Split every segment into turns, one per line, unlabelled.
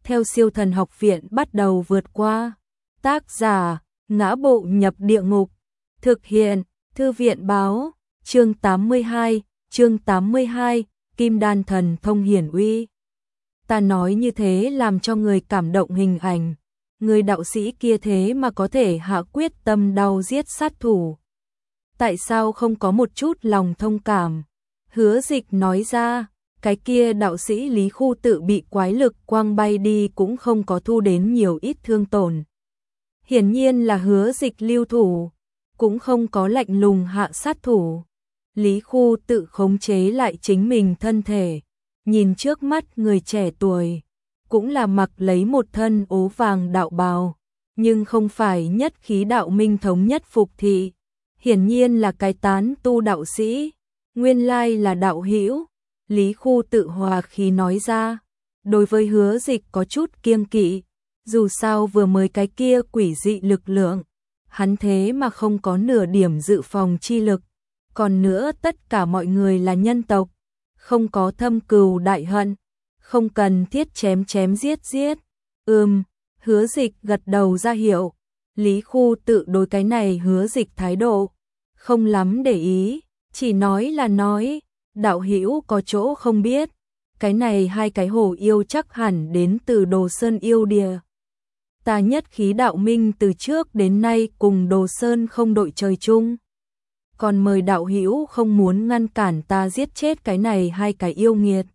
theo Siêu Thần Học Viện bắt đầu vượt qua. Tác giả: Ngã Bộ Nhập Địa Ngục. Thực hiện: Thư viện báo. Chương 82, Kim Đan Thần Thông Hiển Uy. Ta nói như thế làm cho người cảm động hình ảnh. Người đạo sĩ kia thế mà có thể hạ quyết tâm đau giết sát thủ. Tại sao không có một chút lòng thông cảm? Hứa Dịch nói ra, cái kia đạo sĩ Lý Khu Tự bị quái lực quang bay đi cũng không có thu đến nhiều ít thương tổn. Hiển nhiên là Hứa Dịch lưu thủ, cũng không có lạnh lùng hạ sát thủ. Lý Khu Tự khống chế lại chính mình thân thể, nhìn trước mắt người trẻ tuổi, cũng là mặc lấy một thân ố vàng đạo bào, nhưng không phải Nhất Khí Đạo Minh thống nhất phục thị, hiển nhiên là cái tán tu đạo sĩ, nguyên lai là đạo hữu. Lý Khu Tự hòa khí nói ra, đối với Hứa Dịch có chút kiêng kỵ, dù sao vừa mới cái kia quỷ dị lực lượng, hắn thế mà không có nửa điểm dự phòng chi lực, còn nữa tất cả mọi người là nhân tộc, không có thâm cừu đại hận, không cần thiết chém chém giết giết. Hứa Dịch gật đầu ra hiệu. Lý Khu Tự đối cái này Hứa Dịch thái độ không lắm để ý, chỉ nói là nói, đạo hữu có chỗ không biết, cái này hai cái hồ yêu chắc hẳn đến từ Đồ Sơn yêu địa. Ta Nhất Khí Đạo Minh từ trước đến nay cùng Đồ Sơn không đội trời chung, còn mời đạo hữu không muốn ngăn cản ta giết chết cái này hai cái yêu nghiệt.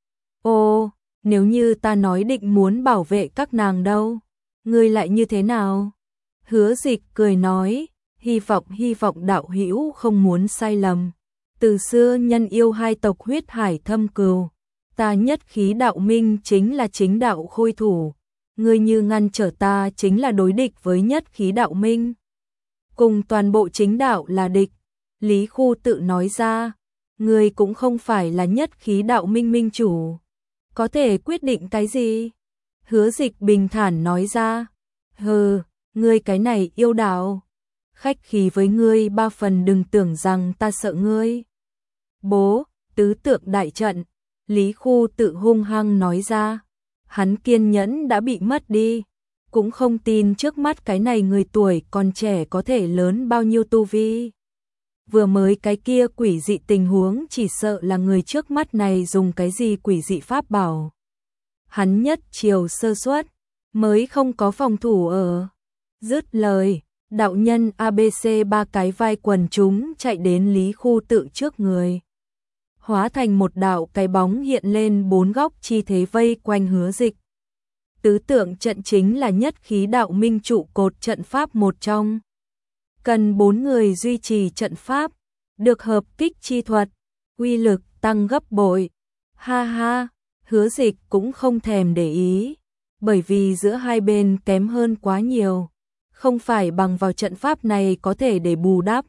Ô, nếu như ta nói định muốn bảo vệ các nàng đâu, ngươi lại như thế nào? Hứa Dịch cười nói, hy vọng đạo hữu không muốn sai lầm. Từ xưa nhân yêu hai tộc huyết hải thâm cừu, ta Nhất Khí Đạo Minh chính là chính đạo khôi thủ, ngươi như ngăn trở ta chính là đối địch với Nhất Khí Đạo Minh, cùng toàn bộ chính đạo là địch. Lý Khu Tự nói ra, ngươi cũng không phải là Nhất Khí Đạo Minh minh chủ, có thể quyết định cái gì? Hứa Dịch bình thản nói ra, hừ, ngươi cái này yêu đạo, khách khí với ngươi ba phần, đừng tưởng rằng ta sợ ngươi. Bố, tứ tượng đại trận. Lý Khu Tự hung hăng nói ra, hắn kiên nhẫn đã bị mất đi, cũng không tin trước mắt cái này người tuổi còn trẻ có thể lớn bao nhiêu tu vi. Vừa mới cái kia quỷ dị tình huống chỉ sợ là người trước mắt này dùng cái gì quỷ dị pháp bảo. Hắn nhất chiều sơ suất, mới không có phòng thủ ở. Dứt lời, đạo nhân ABC ba cái vai quần chúng chạy đến Lý Khu Tự trước người. Hóa thành một đạo cái bóng hiện lên bốn góc chi thế vây quanh Hứa Dịch. Tứ tượng trận chính là Nhất Khí Đạo Minh trụ cột trận pháp một trong. Cần 4 người duy trì trận pháp, được hợp kích chi thuật, uy lực tăng gấp bội. Ha ha, Hứa Dịch cũng không thèm để ý, bởi vì giữa hai bên kém hơn quá nhiều, không phải bằng vào trận pháp này có thể để bù đắp.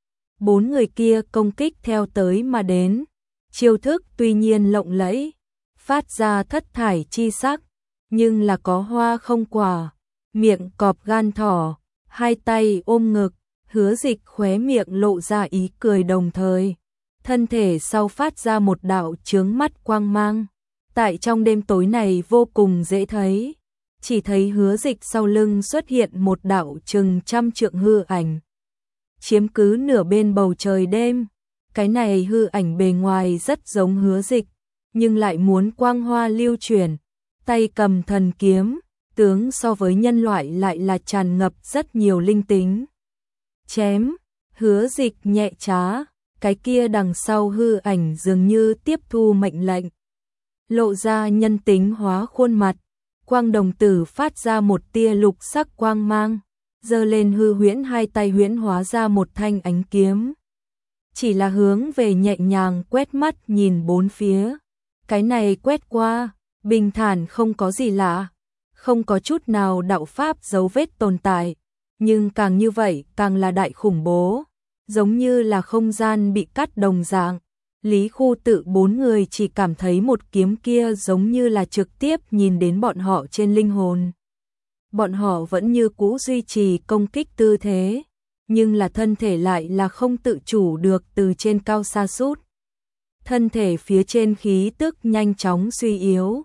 4 người kia công kích theo tới mà đến, chiêu thức tuy nhiên lộng lẫy, phát ra thất thải chi sắc, nhưng là có hoa không quả, miệng cọp gan thỏ, hai tay ôm ngực. Hứa Dịch khóe miệng lộ ra ý cười, đồng thời thân thể sau phát ra một đạo chướng mắt quang mang, tại trong đêm tối này vô cùng dễ thấy. Chỉ thấy Hứa Dịch sau lưng xuất hiện một đạo chừng trăm trượng hư ảnh, chiếm cứ nửa bên bầu trời đêm. Cái này hư ảnh bề ngoài rất giống Hứa Dịch, nhưng lại muốn quang hoa lưu chuyển, tay cầm thần kiếm, tướng so với nhân loại lại là tràn ngập rất nhiều linh tính. Chém, Hứa Dịch nhẹ trá, cái kia đằng sau hư ảnh dường như tiếp thu mệnh lệnh, lộ ra nhân tính hóa khuôn mặt, quang đồng tử phát ra một tia lục sắc quang mang, giơ lên hư huyễn hai tay huyễn hóa ra một thanh ánh kiếm. Chỉ là hướng về nhẹ nhàng quét mắt nhìn bốn phía, cái này quét qua, bình thản không có gì lạ, không có chút nào đạo pháp dấu vết tồn tại. Nhưng càng như vậy càng là đại khủng bố, giống như là không gian bị cắt đồng dạng. Lý Khu Tự 4 người chỉ cảm thấy một kiếm kia giống như là trực tiếp nhìn đến bọn họ trên linh hồn. Bọn họ vẫn như cũ duy trì công kích tư thế, nhưng là thân thể lại là không tự chủ được từ trên cao sa sút. Thân thể phía trên khí tức nhanh chóng suy yếu,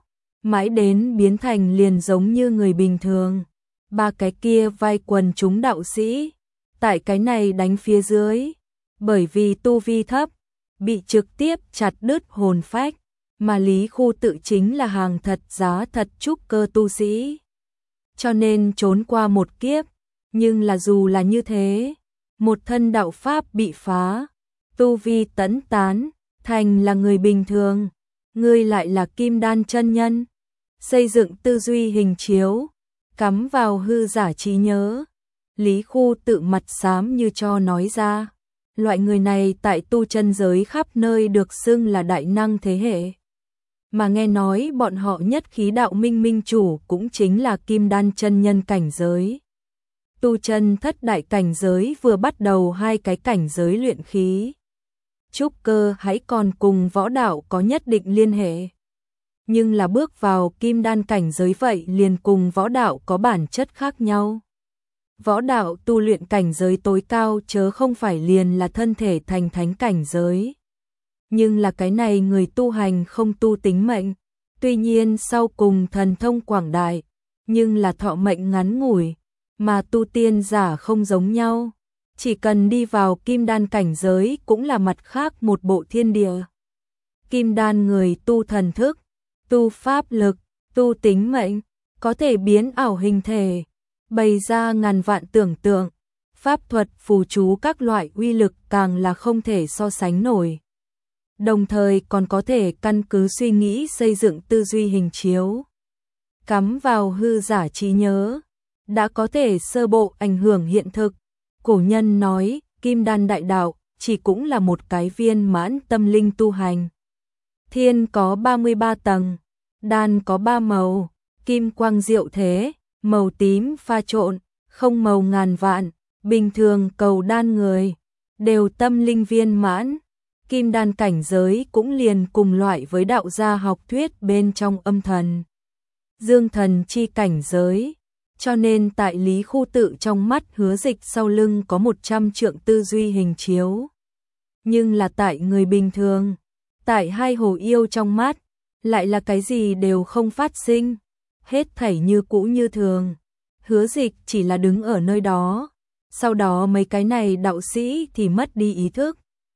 mãi đến biến thành liền giống như người bình thường. Ba cái kia vai quần chúng đạo sĩ, tại cái này đánh phía dưới, bởi vì tu vi thấp, bị trực tiếp chặt đứt hồn phách, mà Lý Khu Tự chính là hàng thật giá thật trúc cơ tu sĩ. Cho nên trốn qua một kiếp, nhưng là dù là như thế, một thân đạo pháp bị phá, tu vi tẫn tán, thành là người bình thường, ngươi lại là kim đan chân nhân, xây dựng tư duy hình chiếu, cắm vào hư giả trí nhớ. Lý Khu Tự mặt xám như cho nói ra, loại người này tại tu chân giới khắp nơi được xưng là đại năng thế hệ. Mà nghe nói bọn họ nhất khí đạo minh minh chủ cũng chính là kim đan chân nhân cảnh giới. Tu chân thất đại cảnh giới vừa bắt đầu hai cái cảnh giới luyện khí. Trúc cơ hãy còn cùng võ đạo có nhất định liên hệ. Nhưng là bước vào kim đan cảnh giới vậy liền cùng võ đạo có bản chất khác nhau. Võ đạo tu luyện cảnh giới tối cao chớ không phải liền là thân thể thành thánh cảnh giới. Nhưng là cái này người tu hành không tu tính mệnh, tuy nhiên sau cùng thần thông quảng đại, nhưng là thọ mệnh ngắn ngủi, mà tu tiên giả không giống nhau. Chỉ cần đi vào kim đan cảnh giới cũng là mặt khác một bộ thiên địa. Kim đan người tu thần thức, tu pháp lực, tu tính mệnh, có thể biến ảo hình thể, bày ra ngàn vạn tưởng tượng, pháp thuật phù chú các loại uy lực càng là không thể so sánh nổi. Đồng thời còn có thể căn cứ suy nghĩ xây dựng tư duy hình chiếu, cắm vào hư giả trí nhớ, đã có thể sơ bộ ảnh hưởng hiện thực. Cổ nhân nói, kim đan đại đạo chỉ cũng là một cái viên mãn tâm linh tu hành. Thiên có 33 tầng, đan có 3 màu, kim quang diệu thế, màu tím pha trộn, không màu ngàn vạn, bình thường cầu đan người, đều tâm linh viên mãn. Kim đan cảnh giới cũng liền cùng loại với đạo gia học thuyết bên trong âm thần, dương thần chi cảnh giới. Cho nên tại Lý Khu Tự trong mắt Hứa Dịch sau lưng có 100 trượng tư duy hình chiếu. Nhưng là tại người bình thường, tại hai hồ yêu trong mắt, lại là cái gì đều không phát sinh, hết thảy như cũ như thường. Hứa Dịch chỉ là đứng ở nơi đó, sau đó mấy cái này đạo sĩ thì mất đi ý thức,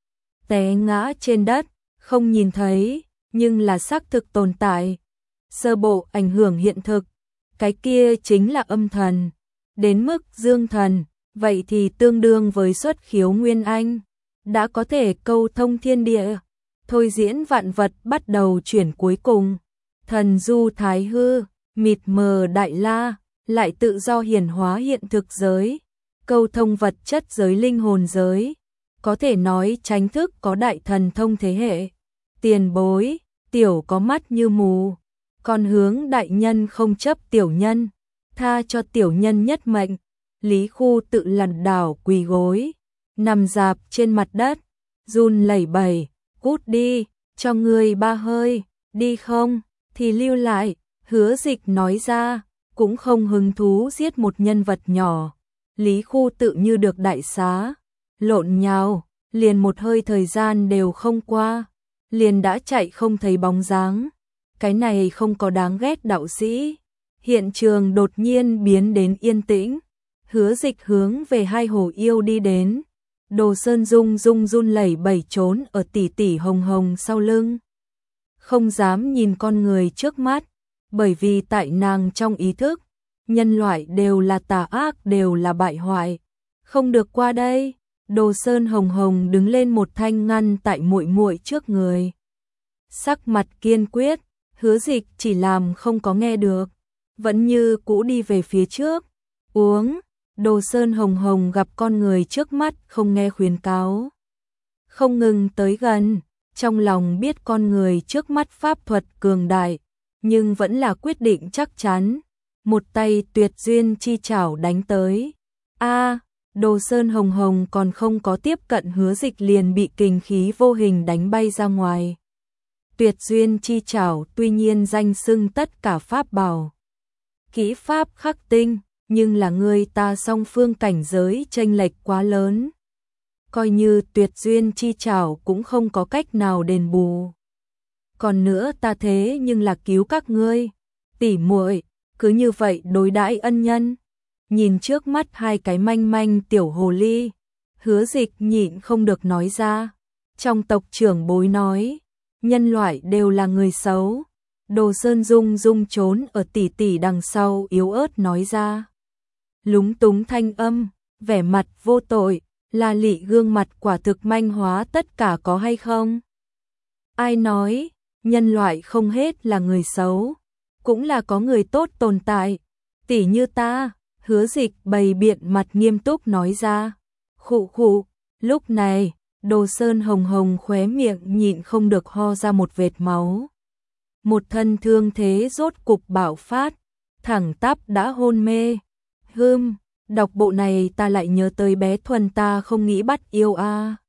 té ngã trên đất, không nhìn thấy, nhưng là xác thực tồn tại. Sơ bộ ảnh hưởng hiện thực, cái kia chính là âm thần, đến mức dương thần, vậy thì tương đương với xuất khiếu nguyên anh, đã có thể câu thông thiên địa, thôi diễn vạn vật bắt đầu chuyển cuối cùng. Thần du thái hư, mịt mờ đại la, lại tự do hiển hóa hiện thực giới, câu thông vật chất giới linh hồn giới, có thể nói chánh thức có đại thần thông thế hệ. Tiền bối, tiểu có mắt như mù, còn hướng đại nhân không chấp tiểu nhân, tha cho tiểu nhân nhất mệnh. Lý Khu Tự lằn đảo quỳ gối, nằm dạp trên mặt đất, run lẩy bẩy, cút đi, cho ngươi 3 hơi, đi không, thì lưu lại. Hứa Dịch nói ra, cũng không hứng thú giết một nhân vật nhỏ. Lý Khu Tự như được đại xá, lộn nhào, liền một hơi thời gian đều không qua, liền đã chạy không thấy bóng dáng. Cái này không có đáng ghét đạo sĩ. Hiện trường đột nhiên biến đến yên tĩnh. Hứa Dịch hướng về hai hồ yêu đi đến. Đồ Sơn Dung run lẩy bẩy trốn ở tỷ tỷ Hồng Hồng sau lưng, không dám nhìn con người trước mắt, bởi vì tại nàng trong ý thức, nhân loại đều là tà ác, đều là bại hoại, không được qua đây. Đồ Sơn Hồng Hồng đứng lên một thanh ngăn tại muội muội trước người, sắc mặt kiên quyết. Hứa Dịch chỉ làm không có nghe được, vẫn như cũ đi về phía trước. Uống. Đồ Sơn Hồng Hồng gặp con người trước mắt không nghe khuyến cáo, không ngừng tới gần, trong lòng biết con người trước mắt pháp thuật cường đại, nhưng vẫn là quyết định chắc chắn, một tay tuyệt duyên chi chảo đánh tới. Đồ Sơn Hồng Hồng còn không có tiếp cận Hứa Dịch liền bị kình khí vô hình đánh bay ra ngoài. Tuyệt duyên chi chảo tuy nhiên danh xưng tất cả pháp bảo, kỹ pháp khắc tinh, nhưng là người ta song phương cảnh giới chênh lệch quá lớn, coi như tuyệt duyên chi chảo cũng không có cách nào đền bù. Còn nữa ta thế nhưng là cứu các ngươi, Tỉ muội, cứ như vậy đối đãi ân nhân. Nhìn trước mắt hai cái manh manh tiểu hồ ly, Hứa Dịch nhịn không được nói ra. Trong tộc trưởng bối nói, nhân loại đều là người xấu. Đồ Sơn Dung Dung trốn ở tỷ tỷ đằng sau yếu ớt nói ra. Lúng túng thanh âm, vẻ mặt vô tội, La Lị gương mặt quả thực manh hóa tất cả có hay không? Ai nói, nhân loại không hết là người xấu, cũng là có người tốt tồn tại, tỷ như ta. Hứa Dịch bày biện mặt nghiêm túc nói ra. Khụ khụ, lúc này, Đồ Sơn Hồng Hồng khóe miệng nhịn không được ho ra một vệt máu. Một thân thương thế rốt cục bạo phát, thẳng tắp đã hôn mê. Đọc bộ này ta lại nhớ tới bé Thuần ta không nghĩ bắt yêu a.